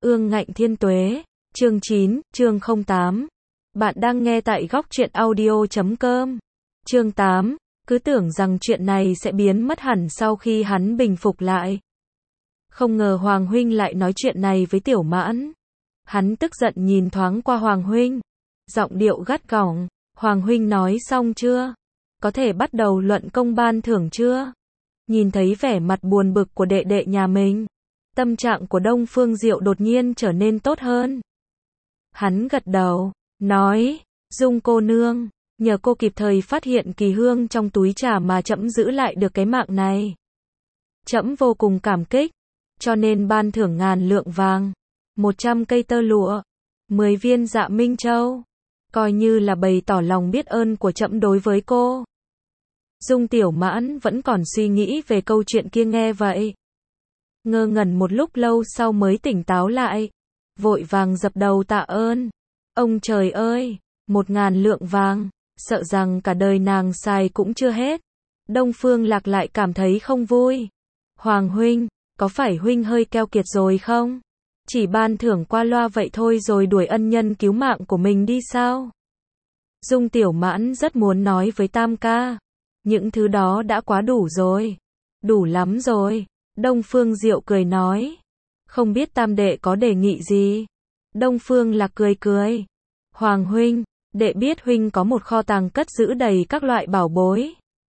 Ương ngạnh thiên tuế, chương 9, chương 08. Bạn đang nghe tại góc truyện audio.com. Chương 8, cứ tưởng rằng chuyện này sẽ biến mất hẳn sau khi hắn bình phục lại. Không ngờ Hoàng huynh lại nói chuyện này với Tiểu Mãn. Hắn tức giận nhìn thoáng qua Hoàng huynh, giọng điệu gắt gỏng, Hoàng huynh nói xong chưa? Có thể bắt đầu luận công ban thưởng chưa? Nhìn thấy vẻ mặt buồn bực của đệ đệ nhà mình, tâm trạng của Đông Phương Diệu đột nhiên trở nên tốt hơn. Hắn gật đầu, nói, Dung cô nương, nhờ cô kịp thời phát hiện kỳ hương trong túi trà mà trẫm giữ lại được cái mạng này. Trẫm vô cùng cảm kích, cho nên ban thưởng 1000 lượng vàng, 100 cây tơ lụa, 10 viên Dạ Minh Châu, coi như là bày tỏ lòng biết ơn của trẫm đối với cô. Dung Tiểu Mãn vẫn còn suy nghĩ về câu chuyện kia, nghe vậy ngơ ngẩn một lúc lâu sau mới tỉnh táo lại, vội vàng dập đầu tạ ơn. Ông trời ơi, 1000 lượng vàng, sợ rằng cả đời nàng xài cũng chưa hết. Đông Phương Lạc lại cảm thấy không vui. Hoàng huynh, có phải huynh hơi keo kiệt rồi không? Chỉ ban thưởng qua loa vậy thôi rồi đuổi ân nhân cứu mạng của mình đi sao? Dung Tiểu Mãn rất muốn nói với Tam ca, những thứ đó đã quá đủ rồi, đủ lắm rồi. Đông Phương Diệu cười nói, không biết Tam đệ có đề nghị gì? Đông Phương Lạc cười cười, Hoàng huynh, đệ biết huynh có một kho tàng cất giữ đầy các loại bảo bối.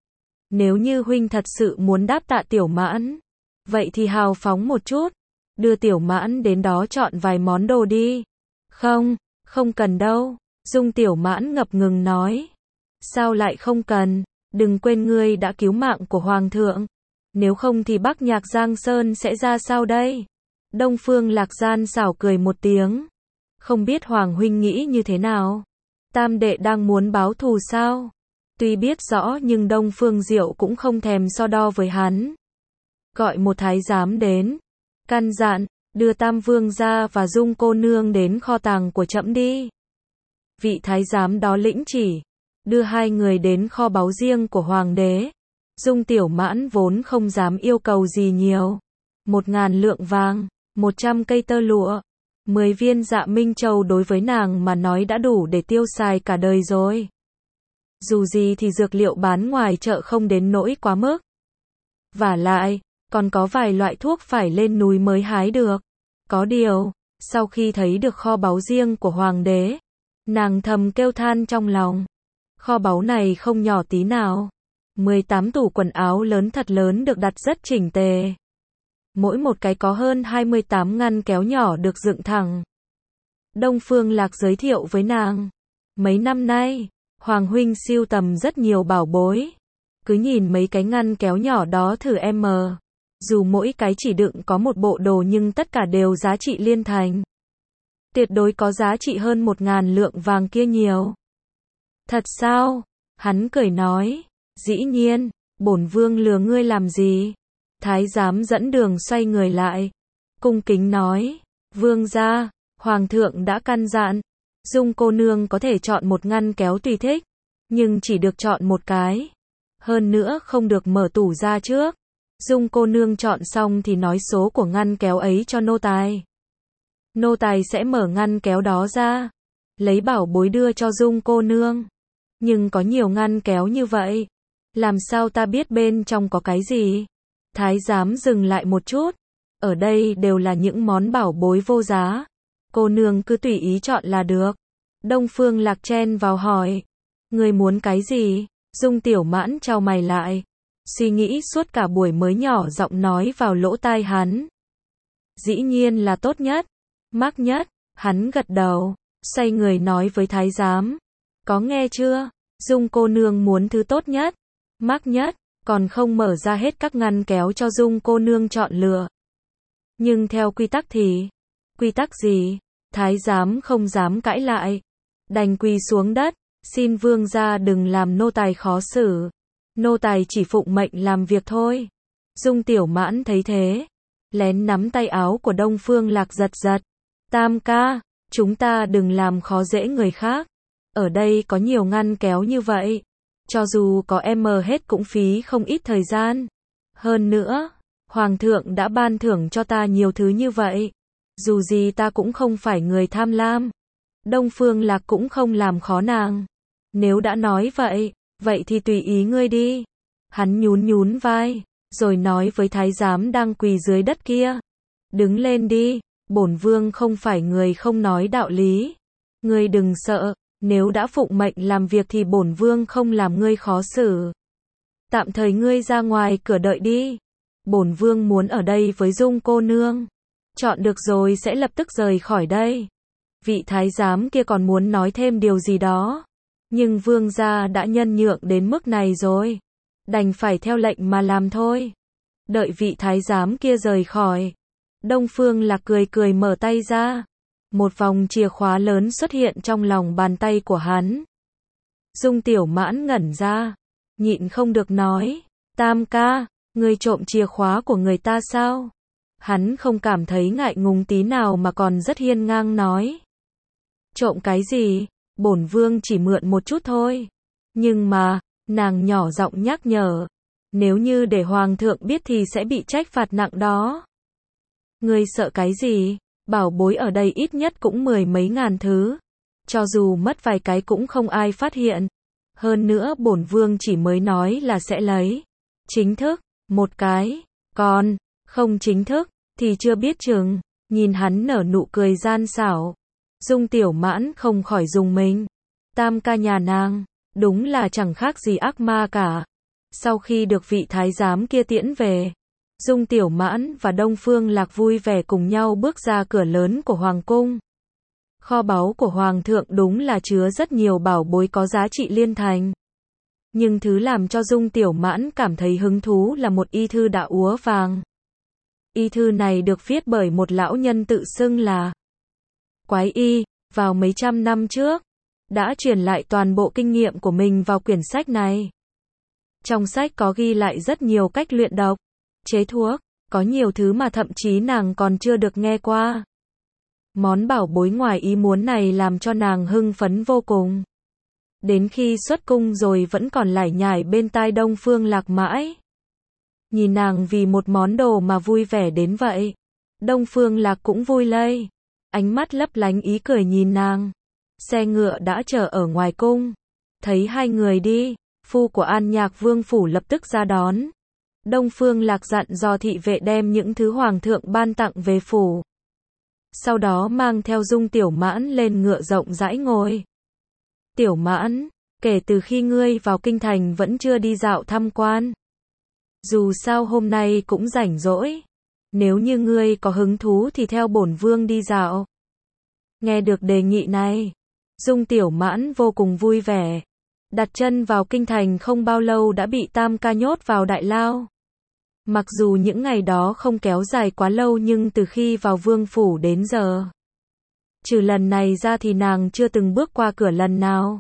Nếu như huynh thật sự muốn đáp tạ Tiểu Mãn, vậy thì hào phóng một chút, đưa Tiểu Mãn đến đó chọn vài món đồ đi. Không, không cần đâu, Dung Tiểu Mãn ngập ngừng nói. Sao lại không cần? Đừng quên ngươi đã cứu mạng của Hoàng thượng. Nếu không thì Bắc Nhạc Giang Sơn sẽ ra sao đây? Đông Phương Lạc gian xảo cười một tiếng. Không biết Hoàng huynh nghĩ như thế nào? Tam đệ đang muốn báo thù sao? Tuy biết rõ nhưng Đông Phương Diệu cũng không thèm so đo với hắn. Gọi một thái giám đến, căn dặn, đưa Tam Vương gia và Dung cô nương đến kho tàng của trẫm đi. Vị thái giám đó lĩnh chỉ, đưa hai người đến kho báu riêng của Hoàng đế. Dung Tiểu Mãn vốn không dám yêu cầu gì nhiều. 1000 lượng vàng, 100 cây tơ lụa, 10 viên Dạ Minh Châu đối với nàng mà nói đã đủ để tiêu xài cả đời rồi. Dù gì thì dược liệu bán ngoài chợ không đến nỗi quá mức. Vả lại, còn có vài loại thuốc phải lên núi mới hái được. Có điều, sau khi thấy được kho báu riêng của Hoàng đế, nàng thầm kêu than trong lòng. Kho báu này không nhỏ tí nào. 18 tủ quần áo lớn thật lớn được đặt rất chỉnh tề. Mỗi một cái có hơn 28 ngăn kéo nhỏ được dựng thẳng. Đông Phương Lạc giới thiệu với nàng. Mấy năm nay, Hoàng huynh sưu tầm rất nhiều bảo bối. Cứ nhìn mấy cái ngăn kéo nhỏ đó thử em mờ. Dù mỗi cái chỉ đựng có một bộ đồ nhưng tất cả đều giá trị liên thành. Tuyệt đối có giá trị hơn 1000 lượng vàng kia nhiều. Thật sao? Hắn cười nói. Dĩ nhiên, bổn vương lừa ngươi làm gì? Thái giám dẫn đường xoay người lại, cung kính nói, vương gia, Hoàng thượng đã căn dặn, Dung cô nương có thể chọn một ngăn kéo tùy thích, nhưng chỉ được chọn một cái. Hơn nữa không được mở tủ ra trước. Dung cô nương chọn xong thì nói số của ngăn kéo ấy cho nô tài. Nô tài sẽ mở ngăn kéo đó ra, lấy bảo bối đưa cho Dung cô nương. Nhưng có nhiều ngăn kéo như vậy, làm sao ta biết bên trong có cái gì? Thái giám dừng lại một chút. Ở đây đều là những món bảo bối vô giá. Cô nương cứ tùy ý chọn là được. Đông Phương Lạc chen vào hỏi. Người muốn cái gì? Dung Tiểu Mãn chau mày lại. Suy nghĩ suốt cả buổi mới nhỏ giọng nói vào lỗ tai hắn. Dĩ nhiên là tốt nhất, mắc nhất. Hắn gật đầu, xoay người nói với thái giám. Có nghe chưa? Dung cô nương muốn thứ tốt nhất, mắc nhất, còn không mở ra hết các ngăn kéo cho Dung cô nương chọn lựa. Nhưng theo quy tắc thì, quy tắc gì? Thái giám không dám cãi lại, đành quỳ xuống đất, xin vương gia đừng làm nô tài khó xử. Nô tài chỉ phụng mệnh làm việc thôi. Dung Tiểu Mãn thấy thế, lén nắm tay áo của Đông Phương Lạc giật giật. Tam ca, chúng ta đừng làm khó dễ người khác. Ở đây có nhiều ngăn kéo như vậy, cho dù có em mờ hết cũng phí không ít thời gian. Hơn nữa, Hoàng thượng đã ban thưởng cho ta nhiều thứ như vậy. Dù gì ta cũng không phải người tham lam. Đông Phương Lạc cũng không làm khó nàng. Nếu đã nói vậy, vậy thì tùy ý ngươi đi. Hắn nhún nhún vai, rồi nói với thái giám đang quỳ dưới đất kia. Đứng lên đi, bổn vương không phải người không nói đạo lý. Ngươi đừng sợ, nếu đã phụng mệnh làm việc thì bổn vương không làm ngươi khó xử. Tạm thời ngươi ra ngoài cửa đợi đi. Bổn vương muốn ở đây với Dung cô nương. Chọn được rồi sẽ lập tức rời khỏi đây. Vị thái giám kia còn muốn nói thêm điều gì đó. Nhưng vương gia đã nhân nhượng đến mức này rồi. Đành phải theo lệnh mà làm thôi. Đợi vị thái giám kia rời khỏi. Đông Phương Lạc cười cười mở tay ra. Một vòng chìa khóa lớn xuất hiện trong lòng bàn tay của hắn. Dung Tiểu Mãn ngẩn ra. Nhịn không được nói. Tam ca, ngươi trộm chìa khóa của người ta sao? Hắn không cảm thấy ngại ngùng tí nào mà còn rất hiên ngang nói. Trộm cái gì? Bổn vương chỉ mượn một chút thôi. Nhưng mà, nàng nhỏ giọng nhắc nhở. Nếu như để hoàng thượng biết thì sẽ bị trách phạt nặng đó. Ngươi sợ cái gì? Bảo bối ở đây ít nhất cũng 10 mấy ngàn thứ. Cho dù mất vài cái cũng không ai phát hiện. Hơn nữa bổn vương chỉ mới nói là sẽ lấy. Chính thức, một cái. Còn, không chính thức, thì chưa biết chừng. Nhìn hắn nở nụ cười gian xảo. Dung Tiểu Mãn không khỏi rùng mình. Tam ca nhà nàng, đúng là chẳng khác gì ác ma cả. Sau khi được vị thái giám kia tiễn về, Dung Tiểu Mãn và Đông Phương Lạc vui vẻ cùng nhau bước ra cửa lớn của Hoàng cung. Kho báu của Hoàng thượng đúng là chứa rất nhiều bảo bối có giá trị liên thành. Nhưng thứ làm cho Dung Tiểu Mãn cảm thấy hứng thú là một y thư đã úa vàng. Y thư này được viết bởi một lão nhân tự xưng là Quái Y, vào mấy trăm năm trước, đã truyền lại toàn bộ kinh nghiệm của mình vào quyển sách này. Trong sách có ghi lại rất nhiều cách luyện độc, chế thuốc, có nhiều thứ mà thậm chí nàng còn chưa được nghe qua. Món bảo bối ngoài ý muốn này làm cho nàng hưng phấn vô cùng. Đến khi xuất cung rồi vẫn còn lải nhải bên tai Đông Phương Lạc mãi. Nhìn nàng vì một món đồ mà vui vẻ đến vậy. Đông Phương Lạc cũng vui lây. Ánh mắt lấp lánh ý cười nhìn nàng. Xe ngựa đã chờ ở ngoài cung. Thấy hai người đi, phu của An Nhạc Vương phủ lập tức ra đón. Đông Phương Lạc dặn dò thị vệ đem những thứ hoàng thượng ban tặng về phủ. Sau đó mang theo Dung Tiểu Mãn lên ngựa rộng rãi ngồi. Tiểu Mãn, kể từ khi ngươi vào kinh thành vẫn chưa đi dạo tham quan. Dù sao hôm nay cũng rảnh rỗi. Nếu như ngươi có hứng thú thì theo bổn vương đi dạo. Nghe được đề nghị này, Dung Tiểu Mãn vô cùng vui vẻ. Đặt chân vào kinh thành không bao lâu đã bị Tam ca nhốt vào đại lao. Mặc dù những ngày đó không kéo dài quá lâu nhưng từ khi vào vương phủ đến giờ, trừ lần này ra thì nàng chưa từng bước qua cửa lần nào.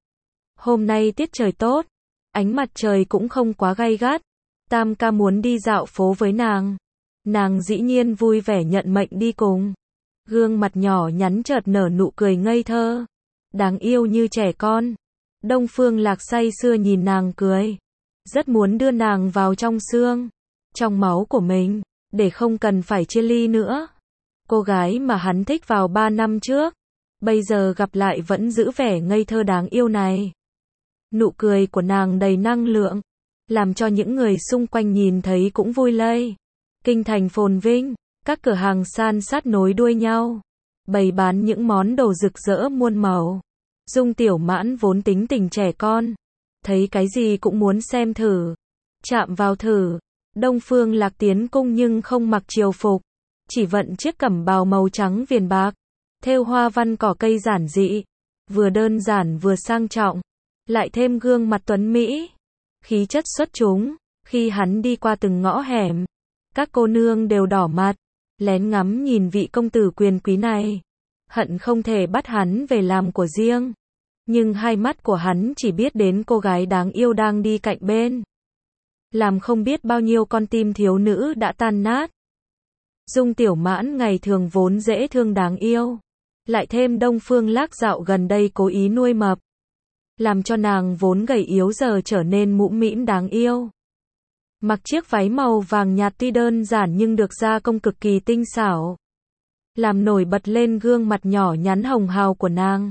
Hôm nay tiết trời tốt, ánh mặt trời cũng không quá gay gắt. Tam ca muốn đi dạo phố với nàng. Nàng dĩ nhiên vui vẻ nhận mệnh đi cùng. Gương mặt nhỏ nhắn chợt nở nụ cười ngây thơ, đáng yêu như trẻ con. Đông Phương Lạc say sưa nhìn nàng cười, rất muốn đưa nàng vào trong xương, trong máu của mình, để không cần phải chia ly nữa. Cô gái mà hắn thích vào 3 năm trước, bây giờ gặp lại vẫn giữ vẻ ngây thơ đáng yêu này. Nụ cười của nàng đầy năng lượng, làm cho những người xung quanh nhìn thấy cũng vui lây. Kinh thành phồn vinh, các cửa hàng san sát nối đuôi nhau, bày bán những món đồ rực rỡ muôn màu. Dung Tiểu Mãn vốn tính tình trẻ con, thấy cái gì cũng muốn xem thử, chạm vào thử. Đông Phương Lạc tiến cung nhưng không mặc triều phục, chỉ vận chiếc cẩm bào màu trắng viền bạc, thêu hoa văn cỏ cây giản dị, vừa đơn giản vừa sang trọng, lại thêm gương mặt tuấn mỹ, khí chất xuất chúng. Khi hắn đi qua từng ngõ hẻm, các cô nương đều đỏ mặt, lén ngắm nhìn vị công tử quyền quý này, hận không thể bắt hắn về làm của riêng. Nhưng hai mắt của hắn chỉ biết đến cô gái đáng yêu đang đi cạnh bên, làm không biết bao nhiêu con tim thiếu nữ đã tan nát. Dung Tiểu Mãn ngày thường vốn dễ thương đáng yêu, lại thêm Đông Phương Lạc dạo gần đây cố ý nuôi mập, làm cho nàng vốn gầy yếu giờ trở nên mũm mĩm đáng yêu. Mặc chiếc váy màu vàng nhạt tuy đơn giản nhưng được gia công cực kỳ tinh xảo. làm nổi bật lên gương mặt nhỏ nhắn hồng hào của nàng.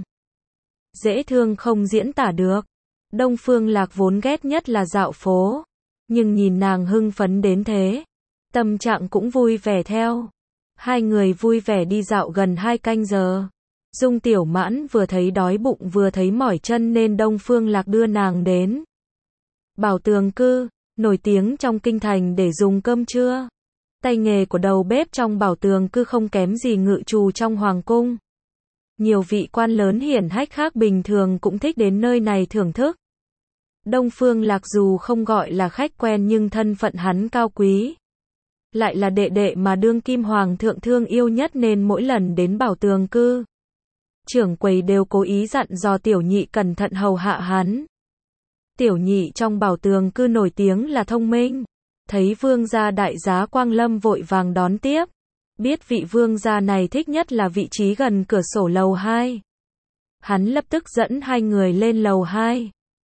Dễ thương không diễn tả được. Đông Phương Lạc vốn ghét nhất là dạo phố, nhưng nhìn nàng hưng phấn đến thế, tâm trạng cũng vui vẻ theo. Hai người vui vẻ đi dạo gần 2 canh giờ. Dung Tiểu Mãn vừa thấy đói bụng vừa thấy mỏi chân nên Đông Phương Lạc đưa nàng đến Bảo Tường Cư, nổi tiếng trong kinh thành để dùng cơm trưa. Tay nghề của đầu bếp trong Bảo Tường Cư không kém gì ngự trù trong hoàng cung. Nhiều vị quan lớn hiển hách khác bình thường cũng thích đến nơi này thưởng thức. Đông Phương Lạc dù không gọi là khách quen nhưng thân phận hắn cao quý. Lại là đệ đệ mà đương kim hoàng thượng thương yêu nhất nên mỗi lần đến Bảo Tường Cư, trưởng quầy đều cố ý dặn dò Tiểu Nhị cẩn thận hầu hạ hắn. Tiểu Nhị trong Bảo Tường Cư nổi tiếng là thông minh. Thấy vương gia đại giá Quang Lâm vội vàng đón tiếp. Biết vị vương gia này thích nhất là vị trí gần cửa sổ lầu 2. Hắn lập tức dẫn hai người lên lầu 2.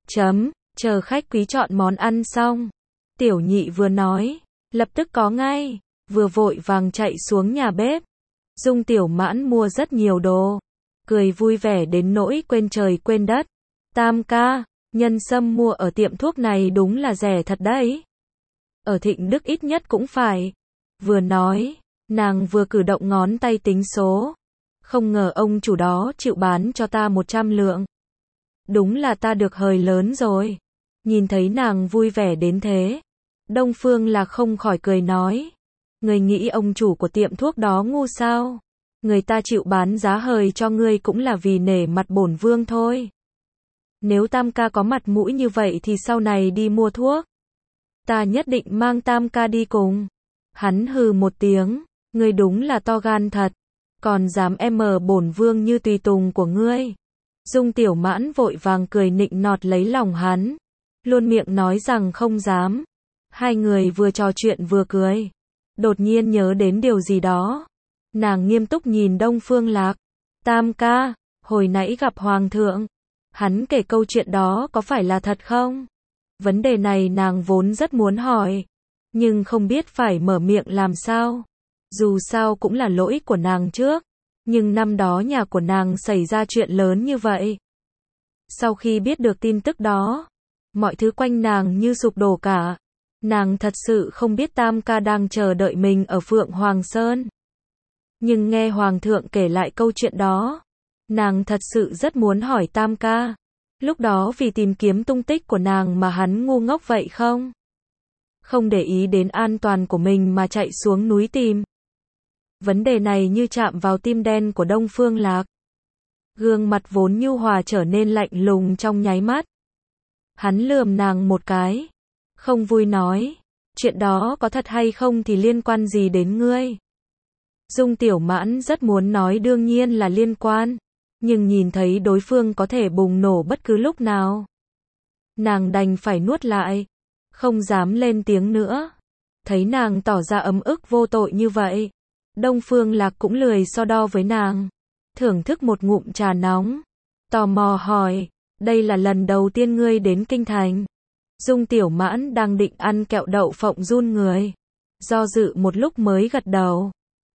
Chờ khách quý chọn món ăn xong. Tiểu Nhị vừa nói, lập tức có ngay, vừa vội vàng chạy xuống nhà bếp. Dung Tiểu Mãn mua rất nhiều đồ, cười vui vẻ đến nỗi quên trời quên đất. Tam ca, nhân sâm mua ở tiệm thuốc này đúng là rẻ thật đấy. Ở Thịnh Đức ít nhất cũng phải. Vừa nói, nàng vừa cử động ngón tay tính số. Không ngờ ông chủ đó chịu bán cho ta 100 lượng. Đúng là ta được hời lớn rồi. Nhìn thấy nàng vui vẻ đến thế, Đông Phương Lạc không khỏi cười nói. Người nghĩ ông chủ của tiệm thuốc đó ngu sao? Người ta chịu bán giá hời cho ngươi cũng là vì nể mặt bổn vương thôi. Nếu Tam ca có mặt mũi như vậy thì sau này đi mua thuốc, ta nhất định mang Tam ca đi cùng. Hắn hừ một tiếng, ngươi đúng là to gan thật, còn dám bổn vương như tùy tùng của ngươi. Dung Tiểu Mãn vội vàng cười nịnh nọt lấy lòng hắn, luôn miệng nói rằng không dám. Hai người vừa trò chuyện vừa cười, đột nhiên nhớ đến điều gì đó. Nàng nghiêm túc nhìn Đông Phương Lạc. Tam ca, hồi nãy gặp Hoàng thượng, hắn kể câu chuyện đó có phải là thật không? Vấn đề này nàng vốn rất muốn hỏi, nhưng không biết phải mở miệng làm sao. Dù sao cũng là lỗi của nàng trước, nhưng năm đó nhà của nàng xảy ra chuyện lớn như vậy. Sau khi biết được tin tức đó, mọi thứ quanh nàng như sụp đổ cả. Nàng thật sự không biết Tam ca đang chờ đợi mình ở Phượng Hoàng Sơn. Nhưng nghe Hoàng thượng kể lại câu chuyện đó, nàng thật sự rất muốn hỏi Tam ca. Lúc đó vì tìm kiếm tung tích của nàng mà hắn ngu ngốc vậy không? Không để ý đến an toàn của mình mà chạy xuống núi tìm. Vấn đề này như chạm vào tim đen của Đông Phương Lạc. Gương mặt vốn nhu hòa trở nên lạnh lùng trong nháy mắt. Hắn lườm nàng một cái, không vui nói, chuyện đó có thật hay không thì liên quan gì đến ngươi? Dung Tiểu Mãn rất muốn nói đương nhiên là liên quan, nhưng nhìn thấy đối phương có thể bùng nổ bất cứ lúc nào, nàng đành phải nuốt lại, không dám lên tiếng nữa. Thấy nàng tỏ ra ấm ức vô tội như vậy, Đông Phương Lạc cũng lười so đo với nàng, thưởng thức một ngụm trà nóng, tò mò hỏi, đây là lần đầu tiên ngươi đến kinh thành? Dung Tiểu Mãn đang định ăn kẹo đậu phộng run người, do dự một lúc mới gật đầu.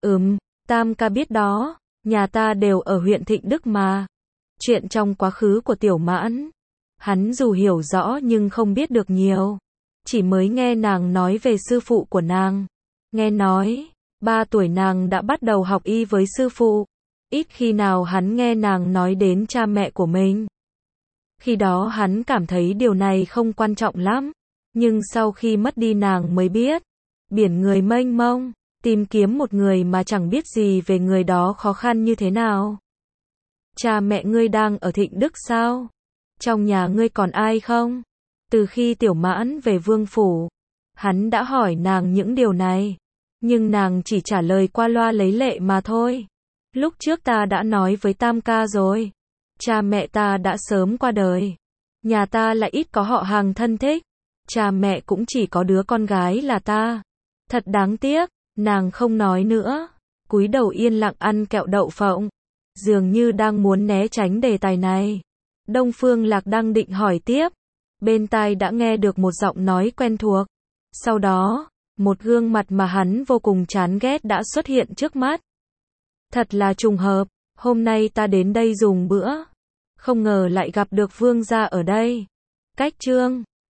Tam ca biết đó, nhà ta đều ở huyện Thịnh Đức mà. Chuyện trong quá khứ của Tiểu Mãn, hắn dù hiểu rõ nhưng không biết được nhiều. Chỉ mới nghe nàng nói về sư phụ của nàng. Nghe nói, 3 tuổi nàng đã bắt đầu học y với sư phụ. Ít khi nào hắn nghe nàng nói đến cha mẹ của mình. Khi đó hắn cảm thấy điều này không quan trọng lắm. Nhưng sau khi mất đi nàng mới biết, biển người mênh mông, tìm kiếm một người mà chẳng biết gì về người đó khó khăn như thế nào. Cha mẹ ngươi đang ở Thịnh Đức sao? Trong nhà ngươi còn ai không? Từ khi Tiểu Mãn về vương phủ, hắn đã hỏi nàng những điều này, nhưng nàng chỉ trả lời qua loa lấy lệ mà thôi. Lúc trước ta đã nói với Tam ca rồi, cha mẹ ta đã sớm qua đời. Nhà ta lại ít có họ hàng thân thích, cha mẹ cũng chỉ có đứa con gái là ta. Thật đáng tiếc. Nàng không nói nữa, cúi đầu yên lặng ăn kẹo đậu phộng, dường như đang muốn né tránh đề tài này. Đông Phương Lạc đang định hỏi tiếp, bên tai đã nghe được một giọng nói quen thuộc. Sau đó, một gương mặt mà hắn vô cùng chán ghét đã xuất hiện trước mắt. Thật là trùng hợp, hôm nay ta đến đây dùng bữa. Không ngờ lại gặp được vương gia ở đây. Cách chương